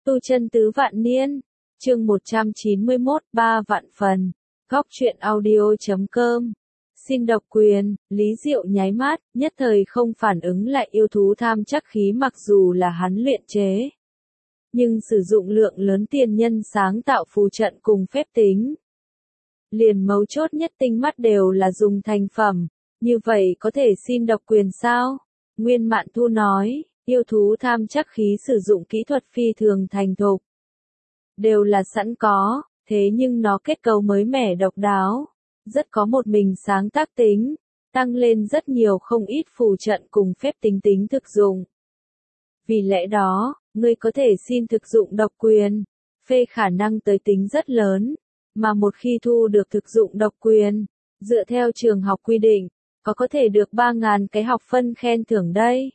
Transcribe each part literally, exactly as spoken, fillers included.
Tu chân tứ vạn niên, chương một trăm chín mươi mốt, ba vạn phần, góc truyện audio chấm com. Xin độc quyền, Lý Diệu nháy mắt, nhất thời không phản ứng lại yêu thú tham chắc khí mặc dù là hắn luyện chế. Nhưng sử dụng lượng lớn tiền nhân sáng tạo phù trận cùng phép tính. Liền mấu chốt nhất tinh mắt đều là dùng thành phẩm, như vậy có thể xin độc quyền sao? Nguyên Mạn Thu nói. Yêu thú tham chắc khí sử dụng kỹ thuật phi thường thành thục. Đều là sẵn có, thế nhưng nó kết cấu mới mẻ độc đáo. Rất có một mình sáng tác tính, tăng lên rất nhiều không ít phù trận cùng phép tính tính thực dụng. Vì lẽ đó, ngươi có thể xin thực dụng độc quyền, phê khả năng tới tính rất lớn, mà một khi thu được thực dụng độc quyền, dựa theo trường học quy định, có có thể được ba nghìn cái học phân khen thưởng đây.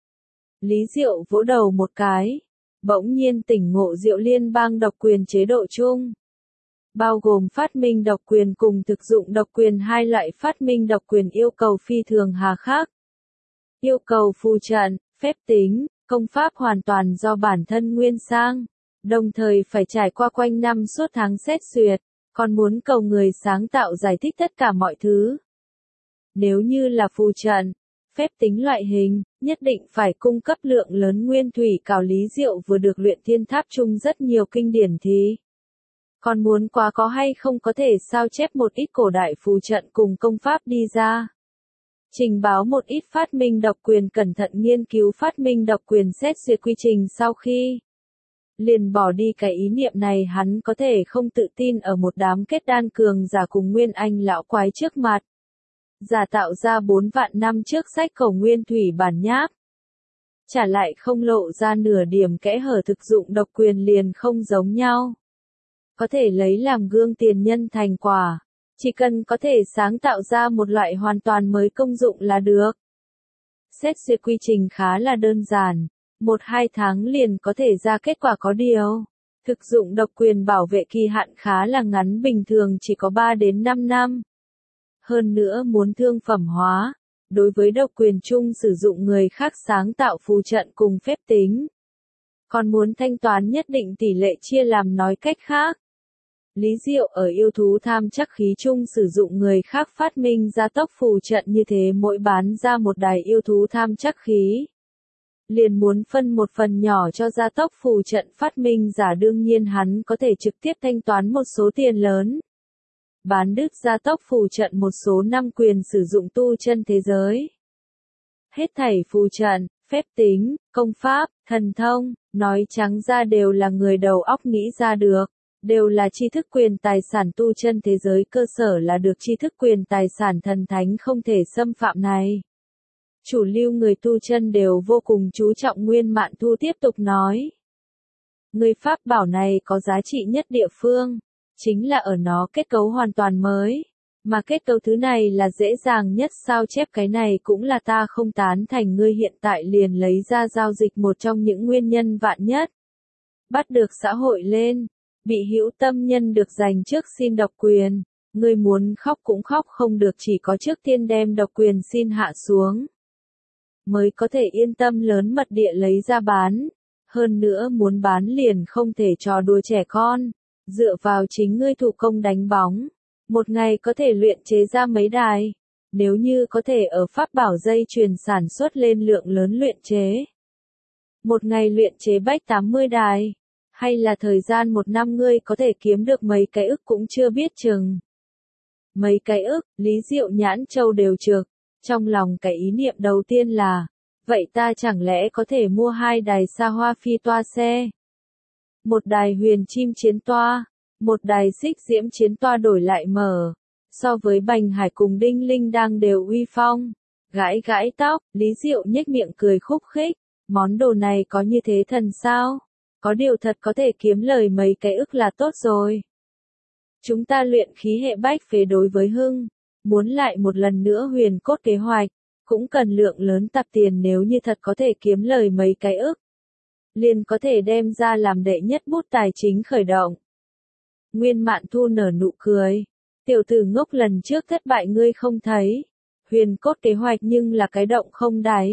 Lý Diệu vỗ đầu một cái, bỗng nhiên tỉnh ngộ Diệu Liên bang độc quyền chế độ chung. Bao gồm phát minh độc quyền cùng thực dụng độc quyền, hai loại phát minh độc quyền yêu cầu phi thường hà khắc. Yêu cầu phù trận, phép tính, công pháp hoàn toàn do bản thân nguyên sang, đồng thời phải trải qua quanh năm suốt tháng xét duyệt, còn muốn cầu người sáng tạo giải thích tất cả mọi thứ. Nếu như là phù trận, phép tính loại hình, nhất định phải cung cấp lượng lớn nguyên thủy cào. Lý Diệu vừa được luyện thiên tháp chung rất nhiều kinh điển thì. Còn muốn quá có hay không có thể sao chép một ít cổ đại phù trận cùng công pháp đi ra. Trình báo một ít phát minh độc quyền, cẩn thận nghiên cứu phát minh độc quyền xét duyệt quy trình sau khi. Liền bỏ đi cái ý niệm này, hắn có thể không tự tin ở một đám kết đan cường giả cùng Nguyên Anh lão quái trước mặt. Giả tạo ra bốn vạn năm trước sách cổ nguyên thủy bản nháp. Trả lại không lộ ra nửa điểm kẽ hở, thực dụng độc quyền liền không giống nhau. Có thể lấy làm gương tiền nhân thành quả. Chỉ cần có thể sáng tạo ra một loại hoàn toàn mới công dụng là được. Xét duyệt quy trình khá là đơn giản. Một hai tháng liền có thể ra kết quả, có điều. Thực dụng độc quyền bảo vệ kỳ hạn khá là ngắn, bình thường chỉ có ba đến năm năm. Hơn nữa muốn thương phẩm hóa, đối với độc quyền chung sử dụng người khác sáng tạo phù trận cùng phép tính. Còn muốn thanh toán nhất định tỷ lệ chia làm, nói cách khác. Lý Diệu ở yêu thú tham chắc khí chung sử dụng người khác phát minh ra tốc phù trận, như thế mỗi bán ra một đài yêu thú tham chắc khí. Liền muốn phân một phần nhỏ cho gia tốc phù trận phát minh giả, đương nhiên hắn có thể trực tiếp thanh toán một số tiền lớn. Bán đứt gia tốc phù trận một số năm quyền sử dụng tu chân thế giới. Hết thảy phù trận, phép tính, công pháp, thần thông, nói trắng ra đều là người đầu óc nghĩ ra được, đều là tri thức quyền tài sản tu chân thế giới, cơ sở là được tri thức quyền tài sản thần thánh không thể xâm phạm này. Chủ lưu người tu chân đều vô cùng chú trọng. Nguyên Mạn Thu tiếp tục nói. Người pháp bảo này có giá trị nhất địa phương. Chính là ở nó kết cấu hoàn toàn mới, mà kết cấu thứ này là dễ dàng nhất sao chép, cái này cũng là ta không tán thành ngươi hiện tại liền lấy ra giao dịch một trong những nguyên nhân vạn nhất. Bắt được xã hội lên, bị hữu tâm nhân được giành trước xin độc quyền, ngươi muốn khóc cũng khóc không được, chỉ có trước tiên đem độc quyền xin hạ xuống. Mới có thể yên tâm lớn mật địa lấy ra bán, hơn nữa muốn bán liền không thể trò đùa trẻ con. Dựa vào chính ngươi thủ công đánh bóng, một ngày có thể luyện chế ra mấy đài, nếu như có thể ở pháp bảo dây chuyền sản xuất lên lượng lớn luyện chế. Một ngày luyện chế bách tám mươi đài, hay là thời gian một năm ngươi có thể kiếm được mấy cái ức cũng chưa biết chừng. Mấy cái ức, Lý Diệu nhãn châu đều trực, trong lòng cái ý niệm đầu tiên là, vậy ta chẳng lẽ có thể mua hai đài xa hoa phi toa xe? Một đài huyền chim chiến toa, một đài xích diễm chiến toa đổi lại mở. So với Bành Hải cùng Đinh Linh đang đều uy phong. Gãi gãi tóc, Lý Diệu nhếch miệng cười khúc khích. Món đồ này có như thế thần sao? Có điều thật có thể kiếm lời mấy cái ức là tốt rồi. Chúng ta luyện khí hệ bách phế đối với Hưng. Muốn lại một lần nữa huyền cốt kế hoạch. Cũng cần lượng lớn tập tiền, nếu như thật có thể kiếm lời mấy cái ức. Liền có thể đem ra làm đệ nhất bút tài chính khởi động. Nguyên Mạn Thu nở nụ cười. Tiểu tử ngốc, lần trước thất bại ngươi không thấy. Huyền cốt kế hoạch nhưng là cái động không đáy.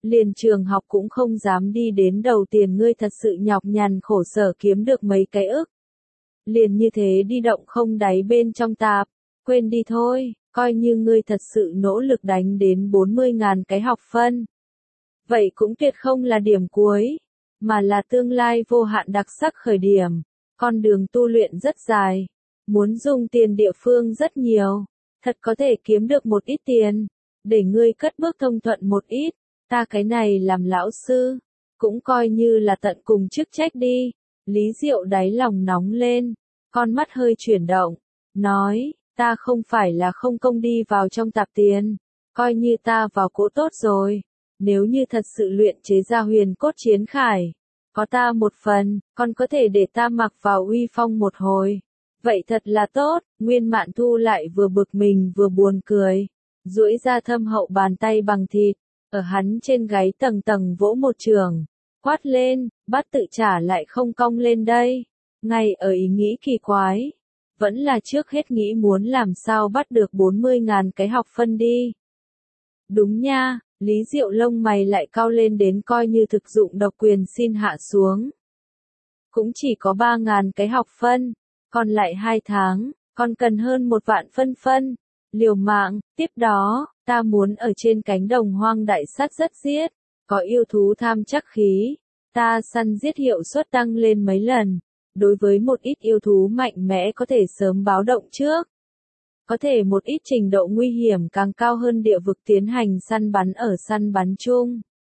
liền trường học cũng không dám đi đến đầu tiền ngươi thật sự nhọc nhằn khổ sở kiếm được mấy cái ức. Liền như thế đi động không đáy bên trong tạp, quên đi thôi, coi như ngươi thật sự nỗ lực đánh đến bốn mươi ngàn cái học phân. Vậy cũng tuyệt không là điểm cuối, mà là tương lai vô hạn đặc sắc khởi điểm, con đường tu luyện rất dài, muốn dùng tiền địa phương rất nhiều, thật có thể kiếm được một ít tiền, để ngươi cất bước thông thuận một ít, ta cái này làm lão sư, cũng coi như là tận cùng chức trách đi. Lý Diệu đáy lòng nóng lên, con mắt hơi chuyển động, nói, ta không phải là không công đi vào trong tạp tiền, coi như ta vào cỗ tốt rồi, nếu như thật sự luyện chế ra huyền cốt chiến khải, có ta một phần, còn có thể để ta mặc vào uy phong một hồi. Vậy thật là tốt, Nguyên Mạn Thu lại vừa bực mình vừa buồn cười, duỗi ra thâm hậu bàn tay bằng thịt, ở hắn trên gáy tầng tầng vỗ một trường, quát lên, bắt tự trả lại không cong lên đây. Ngay ở ý nghĩ kỳ quái, vẫn là trước hết nghĩ muốn làm sao bắt được bốn mươi ngàn cái học phân đi. Đúng nha, Lý Diệu lông mày lại cau lên đến coi như thực dụng độc quyền xin hạ xuống. Cũng chỉ có ba ngàn cái học phân, còn lại hai tháng, còn cần hơn một vạn phân phân. Liều mạng, tiếp đó, ta muốn ở trên cánh đồng hoang đại sát rất giết, có yêu thú tham chắc khí, ta săn giết hiệu suất tăng lên mấy lần. Đối với một ít yêu thú mạnh mẽ có thể sớm báo động trước. Có thể một ít trình độ nguy hiểm càng cao hơn địa vực tiến hành săn bắn ở săn bắn chung.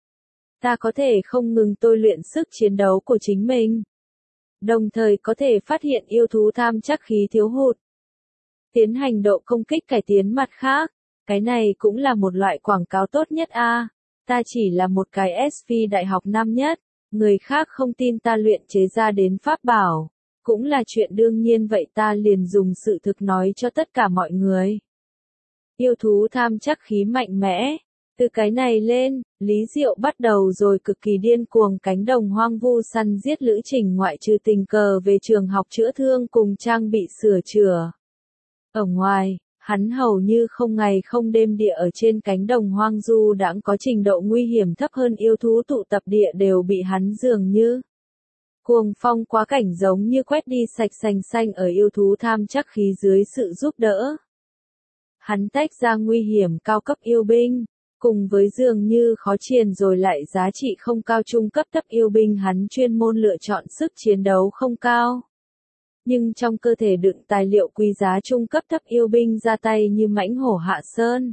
Ta có thể không ngừng tôi luyện sức chiến đấu của chính mình. Đồng thời có thể phát hiện yêu thú tham chắc khí thiếu hụt. Tiến hành độ công kích cải tiến mặt khác. Cái này cũng là một loại quảng cáo tốt nhất a. À, ta chỉ là một cái ét vê đại học năm nhất. Người khác không tin ta luyện chế ra đến pháp bảo, cũng là chuyện đương nhiên vậy ta liền dùng sự thực nói cho tất cả mọi người. Yêu thú tham chắc khí mạnh mẽ, từ cái này lên, Lý Diệu bắt đầu rồi cực kỳ điên cuồng cánh đồng hoang vu săn giết lữ trình ngoại trừ tình cờ về trường học chữa thương cùng trang bị sửa chữa. Ở ngoài, hắn hầu như không ngày không đêm địa ở trên cánh đồng hoang du đãng có trình độ nguy hiểm thấp hơn yêu thú tụ tập địa đều bị hắn dường như cuồng phong quá cảnh giống như quét đi sạch sành xanh ở yêu thú tham chắc khí dưới sự giúp đỡ. Hắn tách ra nguy hiểm cao cấp yêu binh, cùng với dường như khó triền rồi lại giá trị không cao trung cấp thấp yêu binh hắn chuyên môn lựa chọn sức chiến đấu không cao. Nhưng trong cơ thể đựng tài liệu quý giá trung cấp thấp yêu binh ra tay như mãnh hổ hạ sơn.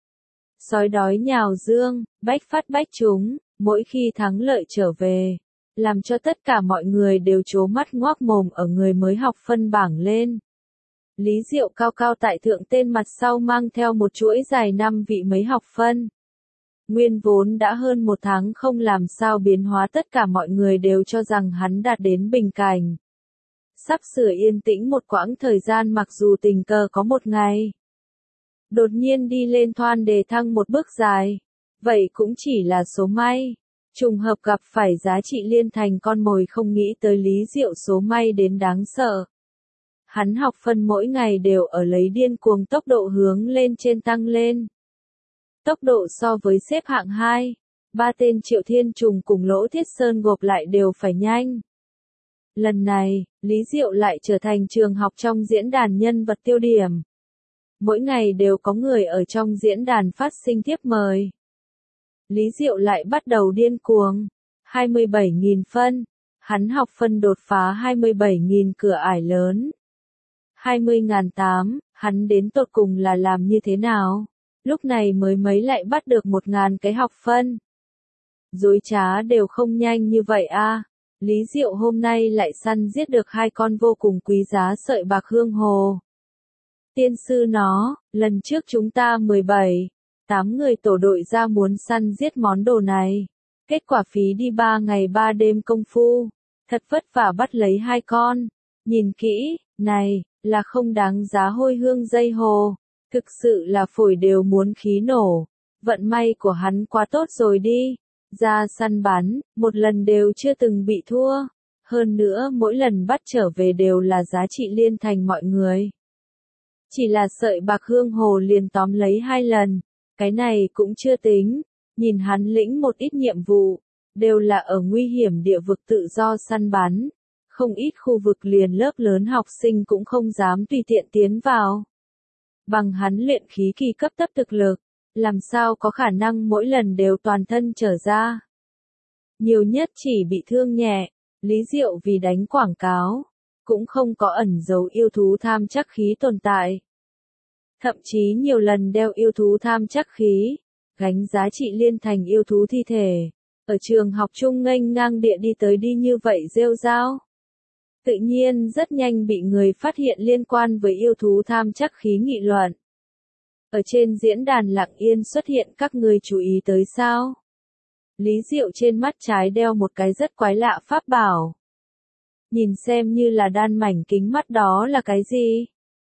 Sói đói nhào dương, bách phát bách trúng, mỗi khi thắng lợi trở về, làm cho tất cả mọi người đều trố mắt ngoác mồm ở người mới học phân bảng lên. Lý Diệu cao cao tại thượng tên mặt sau mang theo một chuỗi dài năm vị mấy học phân. Nguyên vốn đã hơn một tháng không làm sao biến hóa tất cả mọi người đều cho rằng hắn đạt đến bình cảnh. Sắp sửa yên tĩnh một quãng thời gian mặc dù tình cờ có một ngày. Đột nhiên đi lên thoan đề thăng một bước dài. Vậy cũng chỉ là số may. Trùng hợp gặp phải giá trị liên thành con mồi không nghĩ tới Lý Diệu số may đến đáng sợ. Hắn học phân mỗi ngày đều ở lấy điên cuồng tốc độ hướng lên trên tăng lên. Tốc độ so với xếp hạng hai, ba tên Triệu Thiên Trùng cùng Lỗ Thiết Sơn gộp lại đều phải nhanh. Lần này, Lý Diệu lại trở thành trường học trong diễn đàn nhân vật tiêu điểm. Mỗi ngày đều có người ở trong diễn đàn phát sinh thiếp mời. Lý Diệu lại bắt đầu điên cuồng. hai mươi bảy nghìn phân. Hắn học phân đột phá hai mươi bảy nghìn cửa ải lớn. hai mươi nghìn tám, hắn đến tột cùng là làm như thế nào? Lúc này mới mấy lại bắt được một nghìn cái học phân. Dối trá đều không nhanh như vậy a. À. Lý Diệu hôm nay lại săn giết được hai con vô cùng quý giá sợi bạc hương hồ. Tiên sư nó, lần trước chúng ta mười bảy, tám người tổ đội ra muốn săn giết món đồ này. Kết quả phí đi ba ngày ba đêm công phu. Thật vất vả bắt lấy hai con. Nhìn kỹ, này, là không đáng giá hôi hương dây hồ. Thực sự là phổi đều muốn khí nổ. Vận may của hắn quá tốt rồi đi. Ra săn bắn, một lần đều chưa từng bị thua. Hơn nữa mỗi lần bắt trở về đều là giá trị liên thành mọi người. Chỉ là sợi bạc hương hồ liền tóm lấy hai lần. Cái này cũng chưa tính. Nhìn hắn lĩnh một ít nhiệm vụ, đều là ở nguy hiểm địa vực tự do săn bắn. Không ít khu vực liền lớp lớn học sinh cũng không dám tùy tiện tiến vào. Bằng hắn luyện khí kỳ cấp thấp thực lực, làm sao có khả năng mỗi lần đều toàn thân trở ra. Nhiều nhất chỉ bị thương nhẹ, Lý Diệu vì đánh quảng cáo, cũng không có ẩn giấu yêu thú tham chắc khí tồn tại. Thậm chí nhiều lần đeo yêu thú tham chắc khí, gánh giá trị liên thành yêu thú thi thể. Ở trường học chung nghênh ngang địa đi tới đi như vậy rêu rao. Tự nhiên rất nhanh bị người phát hiện liên quan với yêu thú tham chắc khí nghị luận. Ở trên diễn đàn lặng yên xuất hiện các người chú ý tới sao? Lý Diệu trên mắt trái đeo một cái rất quái lạ pháp bảo. Nhìn xem như là đan mảnh kính mắt đó là cái gì?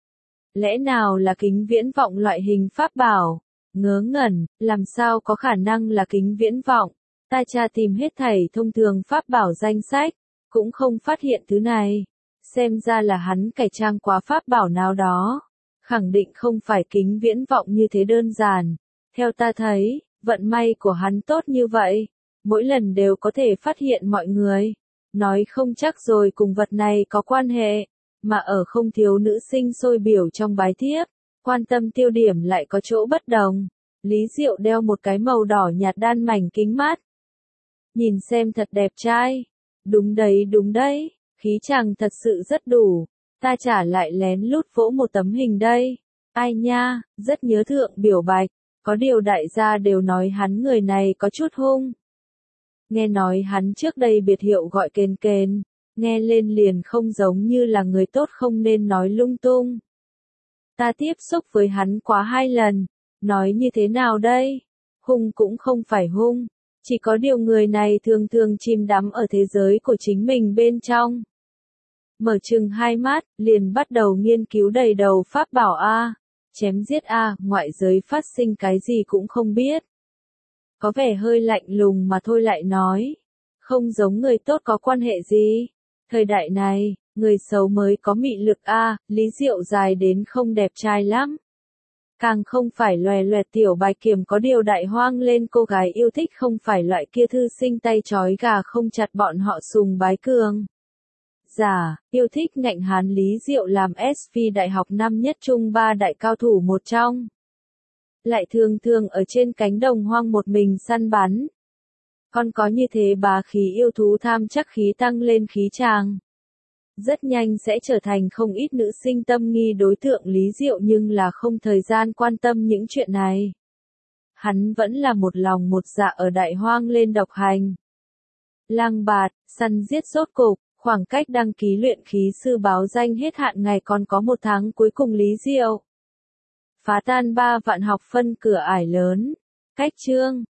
Lẽ nào là kính viễn vọng loại hình pháp bảo? Ngớ ngẩn, làm sao có khả năng là kính viễn vọng? Ta tra tìm hết thảy thông thường pháp bảo danh sách, cũng không phát hiện thứ này. Xem ra là hắn cải trang quá pháp bảo nào đó. Khẳng định không phải kính viễn vọng như thế đơn giản. Theo ta thấy, vận may của hắn tốt như vậy. Mỗi lần đều có thể phát hiện mọi người. Nói không chắc rồi cùng vật này có quan hệ. Mà ở không thiếu nữ sinh sôi biểu trong bài thiếp. Quan tâm tiêu điểm lại có chỗ bất đồng. Lý Diệu đeo một cái màu đỏ nhạt đan mảnh kính mắt. Nhìn xem thật đẹp trai. Đúng đấy đúng đấy, khí chàng thật sự rất đủ. Ta trả lại lén lút vỗ một tấm hình đây. Ai nha, rất nhớ thượng biểu bạch. Có điều đại gia đều nói hắn người này có chút hung. Nghe nói hắn trước đây biệt hiệu gọi kền kền. Nghe lên liền không giống như là người tốt không nên nói lung tung. Ta tiếp xúc với hắn quá hai lần. Nói như thế nào đây? Hung cũng không phải hung. Chỉ có điều người này thường thường chìm đắm ở thế giới của chính mình bên trong. Mở chừng hai mắt, liền bắt đầu nghiên cứu đầy đầu pháp bảo A. Chém giết A, ngoại giới phát sinh cái gì cũng không biết. Có vẻ hơi lạnh lùng mà thôi lại nói. Không giống người tốt có quan hệ gì. Thời đại này, người xấu mới có mị lực A, Lý Diệu dài đến không đẹp trai lắm. Càng không phải loè loẹt tiểu bạch kiểm có điều đại hoang lên cô gái yêu thích không phải loại kia thư sinh tay trói gà không chặt bọn họ sùng bái cường. Giả, yêu thích ngạnh hán Lý Diệu làm ét vê đại học năm nhất trung ba đại cao thủ một trong. Lại thường thường ở trên cánh đồng hoang một mình săn bắn. Còn có như thế bá khí yêu thú tham chắc khí tăng lên khí tràng. Rất nhanh sẽ trở thành không ít nữ sinh tâm nghi đối tượng Lý Diệu nhưng là không thời gian quan tâm những chuyện này. Hắn vẫn là một lòng một dạ ở đại hoang lên độc hành. Lang bạt, săn giết rốt cục, khoảng cách đăng ký luyện khí sư báo danh hết hạn ngày còn có một tháng cuối cùng Lý Diệu. Phá tan ba vạn học phân cửa ải lớn. Cách chương